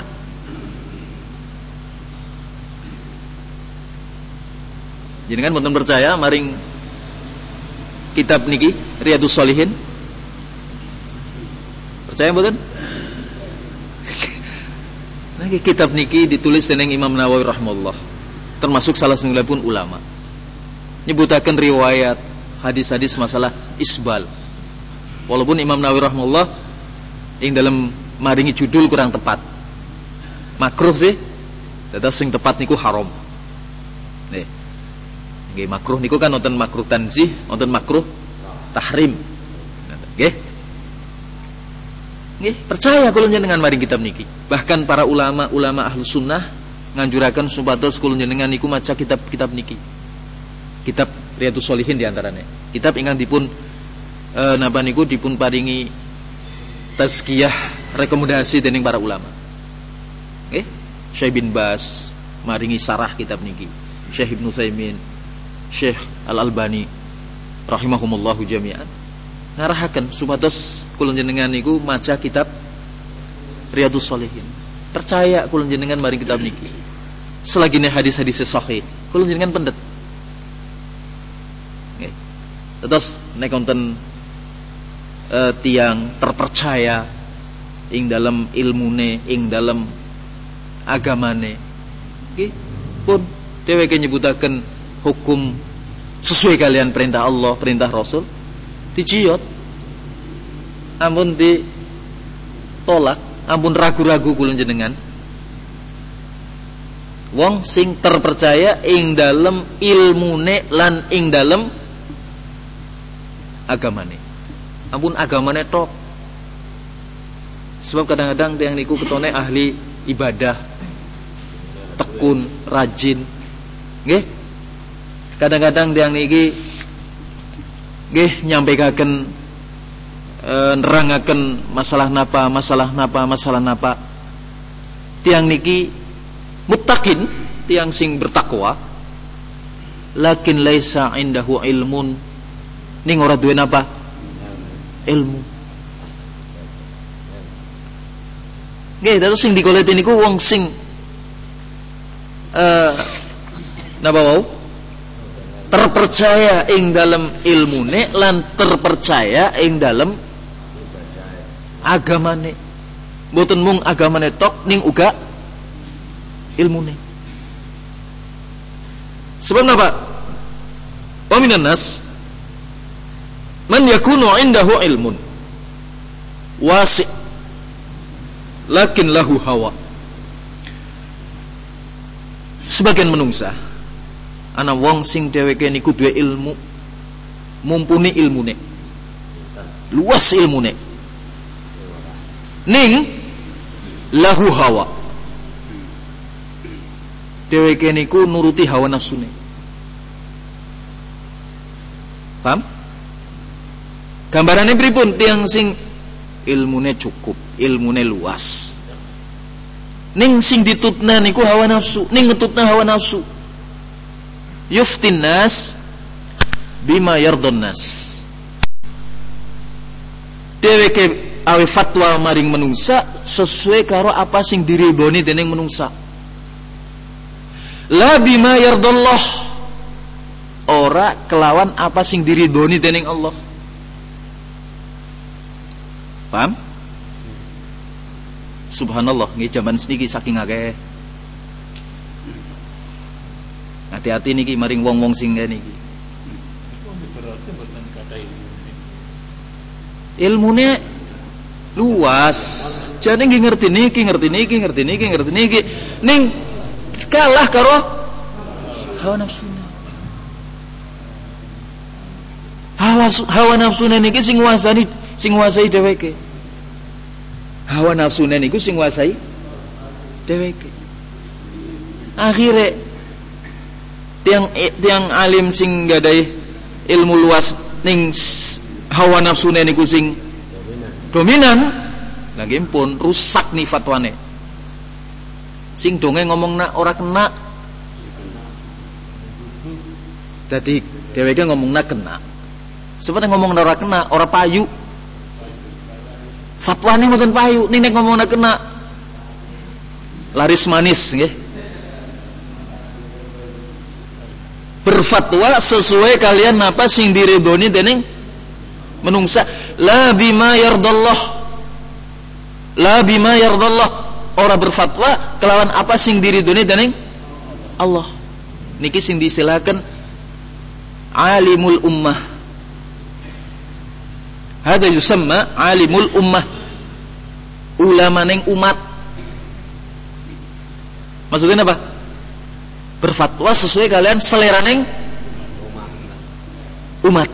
Jenengan mboten percaya maring kitab niki Riyadhus Shalihin? Percaya mboten? Nah, kitab niki ditulis dening Imam Nawawi rahimahullah, termasuk salah satunggalipun ulama. Nyebutaken riwayat hadis-hadis masalah isbal. Walaupun Imam Nawawi rahimahullah ing dalam maringi judul kurang tepat. Makruh sih, dados sing tepat niku haram. Nih. Nggih, makruh niku kan wonten makruh tanzih, wonten makruh tahrim. Nggih. Nggih, percaya kula jenengan maring kitab niki. Bahkan para ulama-ulama ahlu sunnah nganjuraken supados kula jenengan niku maca kitab-kitab niki. Kitab Riyadhus Shalihin diantaranya. Kitab ingkang dipun e, napa niku dipun paringi tazkiyah rekomendasi dening para ulama. Nggih, Syekh bin Bas maringi sarah kitab niki. Syekh Ibnu Utsaimin, Syekh Al-Albani rahimahumullahu jami'an ngarahaken supados kula jenengan niku maca kitab Riyadhus Shalihin. Percaya kula jenengan maring kitab niki. Selagine hadis-hadis sahih, kula jenengan pendet. Nggih. Terus nek wonten e, tiang terpercaya ing dalam ilmune, ing dalam agamane, nggih, pun dheweke nyebutaken hukum sesuai kalian perintah Allah, perintah Rasul, dijiyot, ampun ditolak, ampun ragu-ragu kula jenengan. Wong sing terpercaya ing dalem ilmune lan ing dalem agamane, ampun agamane tok. Sebab kadang-kadang tiyang niku ketone ahli ibadah, tekun, rajin, nggih. Kadang-kadang tiyang niki nggih nyampekaken e, nerangaken masalah napa, masalah napa, masalah napa. Tiang niki muttaqin, tiang sing bertakwa, lakin laisa indahu ilmun, ning ora duwe napa? Ilmu. Nggih, dados sing digoleti niku wong sing eh napa wau? Terpercaya ing dalam ilmune lan terpercaya ing dalam agamane. Mboten mung agamane tok ning uga ilmune. Sebab napa? Wa minan nas man yakunu indahu ilmun wasi' lakin lahu hawa. Sebagian menungsa ana wong sing dheweke niku duwe ilmu, mumpuni ilmune, luas ilmune, ning lahu hawa, dheweke niku nuruti hawa nafsune. Paham? Gambarane pripun? Tiyang sing ilmune cukup, ilmune luas, ning sing ditutna niku hawa nafsu, ning ngetutna hawa nafsu. Yuftin nas bima yardun nas. Dheweke awe fatwa maring menungsa sesuai karo apa sing diridhoni dening menungsa. La bima yardallah, ora kelawan apa sing diridhoni dening Allah. Paham? Subhanallah, nggih jaman niki saking akeh. Hati-hati niki maring wong-wong sing ngene iki. Ilmune luas. Jane nggih ngerti niki, ngerti niki, ngerti niki, ngerti niki. Ning kalah karo hawa nafsu. Hawa hawa nafsune niki sing nguasani sing nguasai dheweke. Hawa nafsune niku sing nguasai dheweke. Akhire tiang tiang alim sing gadai ilmu luas ning hawa nafsune niku sing dominan, lagi pun rusak nih fatwane. Sing donge ngomong nak ora kena. Dadi dheweke ngomong nak kena. Sebenarnya ngomong ora kena, ora payu. Fatwane mboten payu, ning nek ngomong nak kena. Laris manis nggih. Berfatwa sesuai kalian apa sing diridhoni dening menungsa. La bima yardallah, la bima yardallah. Ora berfatwa kelawan apa sing diridhoni dening Allah. Niki sing disilakan alimul ummah. Hada yusamma alimul ummah, ulama ning umat. Maksudnya apa? Berfatwa sesuai kalian selera neng umat.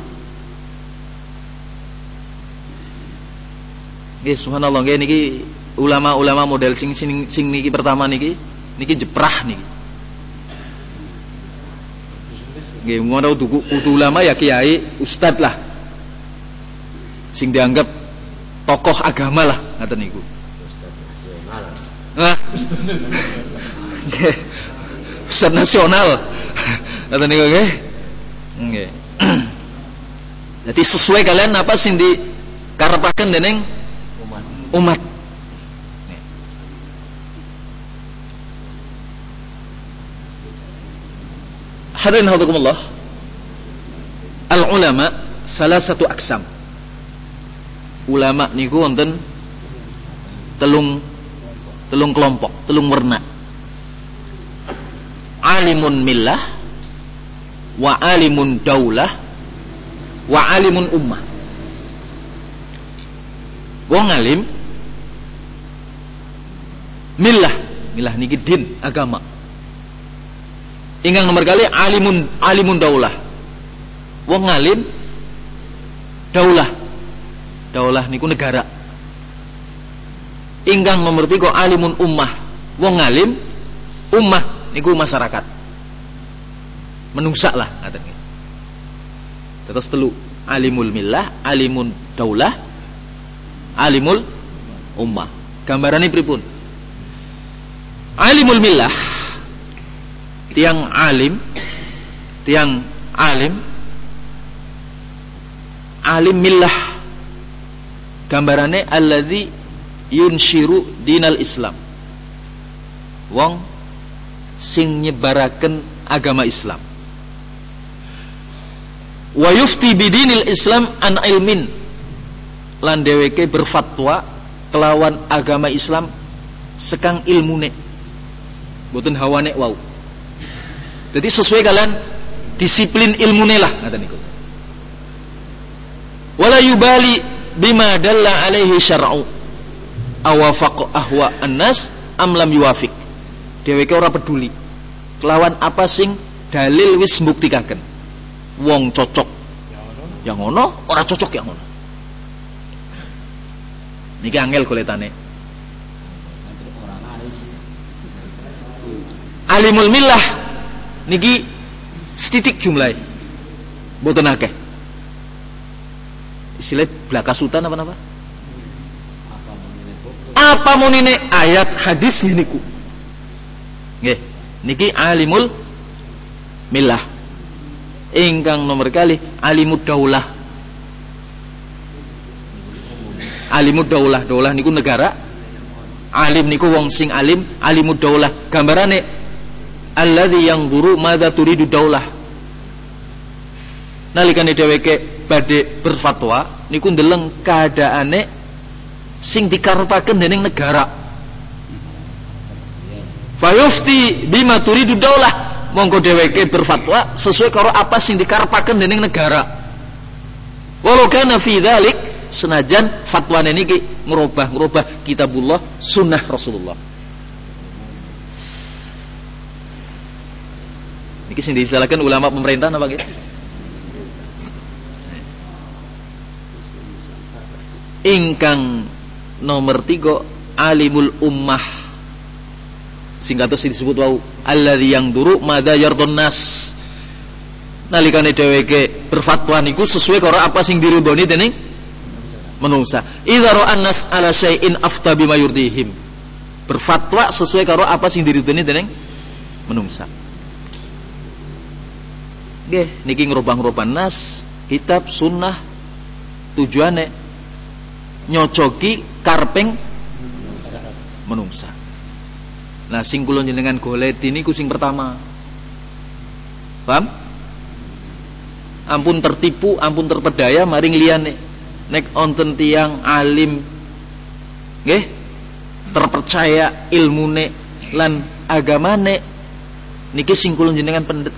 Nggih, subhanallah nggih niki ulama-ulama model sing sing sing niki pertama niki niki jeprah niki. Nggih, ngono utu ulama ya kiai, ustad lah. Sing dianggap tokoh agama lah ngaten niku. Ustad nasional. Nah. Ustad nasional. Ngaten niku nggih. Nggih. Jadi sesuai kalian apa sing dikarepaken dening umat. Umat. Hadirin hafizakumullah. Al ulama salah satu aksam. Ulama niku wonten telung telung kelompok, telung werna. Alimun millah, wa alimun daulah, wa alimun ummah. Wong alim millah, millah niki din, agama. Ingkang nomor kali alimun alimun daulah. Wong alim daulah. Daulah niku negara. Ingkang nomor tiga alimun ummah. Wong alim ummah niku masyarakat. Menungsa lah ngaten nggih. Terus telu alimul millah, alimun daulah, alimul ummah. Gambarane pripun? Alimul millah, tiang alim, tiang alim, alim millah. Gambarane alladzi yunshiru dinal Islam. Wong sing nyebaraken agama Islam. Wa yufti bidinil Islam an ilmin, lan dheweke berfatwa kelawan agama Islam sekang ilmune, boten hawane wau. Jadi sesuai kalian disiplin ilmune lah ngaten niku. Wala yubali bima dalla alaihi syar'u awafaq ahwa an-nas am lam yuwafiq. Dheweke ora peduli kelawan apa sing dalil wis mbuktikaken. Wong cocok yang ngono, ora cocok yang ngono. Niki angel goletane. Alimul millah niki setitik jumlahe, mboten akeh. Istilah blakasutan apa napa? Apa munine ayat hadis niku? Nggih, niki alimul millah. Ingkang nomor kali alimud daulah. Alimud daulah, daulah niku negara. Alim niku wong sing alim, alimud daulah. Gambarane alladzi yanzuru madza turidu daulah. Nalikane dheweke badhe berfatwa niku ndeleng kaadaane sing dikarepaken dening negara. Fayufti bima turidu daulah. Monggo dheweke berfatwa sesuai karo apa sing dikarepaken dening negara. Walau kana fi dzalik, senajan fatwane niki ngrobah-ngrobah kitabullah, sunnah Rasulullah. Niki sing disalahkan ulama pemerintah napa nggih? ingkang nomor tiga alimul ummah singkatos disebut wau alladzi yang duru madza yardun nas nalikane dheweke berfatwa niku sesuai karo apa sing diridhoni dening menungsa idza ra'an nas ala syai'in afta bima yurdihim berfatwa sesuai karo apa sing diridhoni dening menungsa nggih niki ngrobah-ngrobah nas kitab sunnah tujuane nyocoki karping menungsa. Nah sing kula jenengan goleti niku sing pertama. Paham? Ampun tertipu, ampun terpedaya maring liyane. Nek onten tiyang alim nggih terpercaya ilmune lan agamane niki sing kula jenengan pendet.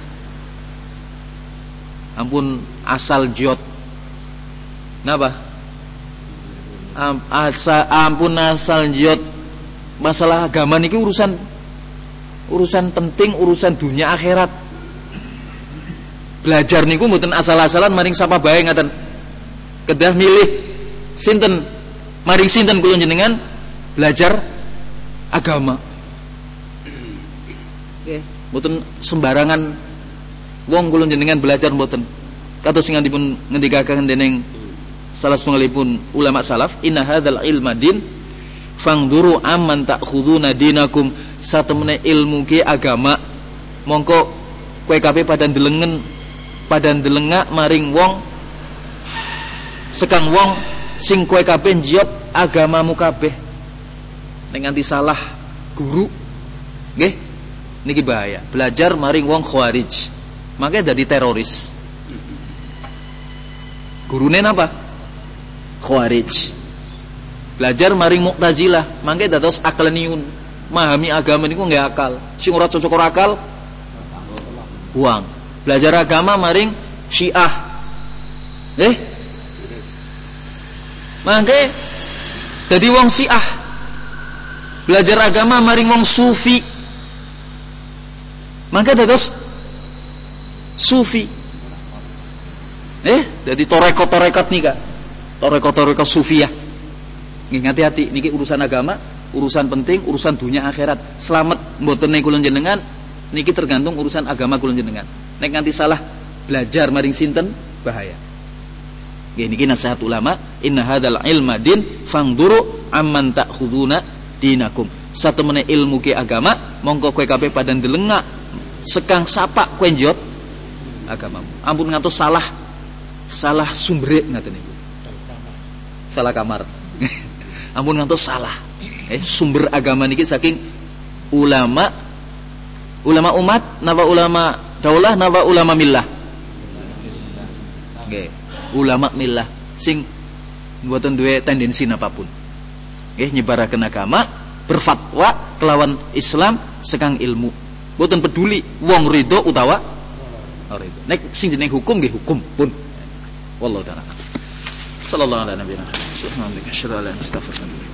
Ampun asal jot. Napa? Am, asa, ampun asal jot. Masalah agama niki urusan urusan penting, urusan dunia akhirat. Belajar niku mboten asal-asalan maring sapa bae ngaten. Kedah milih sinten maring sinten kula jenengan belajar agama. Nggih, mboten sembarangan wong kula jenengan belajar mboten. Kados sing dipun ngendikaken dening salah setunggalipun ulama salaf, inna hadzal ilma din fangduru amman ta'khuduna dinakum. Satemene ilmu ki agama mongko kowe kabeh padha ndelengen padha ndelengak maring wong sekang wong sing kowe kabeh njiyop agamamu kabeh nek nganti salah guru nggih niki bahaya. Belajar maring wong khawarij makanya jadi teroris. Gurune napa? Khawarij. Belajar maring Mu'tazilah mangke dados akleniun. Memahami agama niku nggih akal. Sing ora cocok ora akal buang. Belajar agama maring Syiah. Eh? Mangke dadi wong Syiah. Belajar agama maring wong Sufi. Mangke dados Sufi. Eh, jadi torekot-torekot nih kak, torekot-torekot Sufiyah. Nggih hati-hati, niki urusan agama, urusan penting, urusan dunia akhirat. Selamat mboten nek kula jenengan, niki tergantung urusan agama kula jenengan. Nek nganti salah belajar maring sinten bahaya. Nggih niki nasihat ulama, inna hadzal ilma din fangduru amman ta'khuduna dinakum. Satemene ilmu ki agama, mongko kowe kabeh padha ndelengak sekang sapa kowe njot agamamu. Ampun ngantos salah salah sumbre ngaten niku. Salah kamar. Ampun ngantos salah. Eh sumber agama niki saking ulama ulama umat napa ulama daulah napa ulama millah. Nggih, ulama millah sing mboten duwe tendensi apapun. Nggih nyebaraken agama, berfatwa kelawan Islam sekang ilmu. Mboten peduli wong ridho utawa ora ridho. Nek sing jeneng hukum nggih hukum pun. Wallahu ta'ala. Sallallahu alaihi wa sallam. Subhanallah. Asyhadu an la ilaha illa anta astaghfiruka wa atubu ilaik.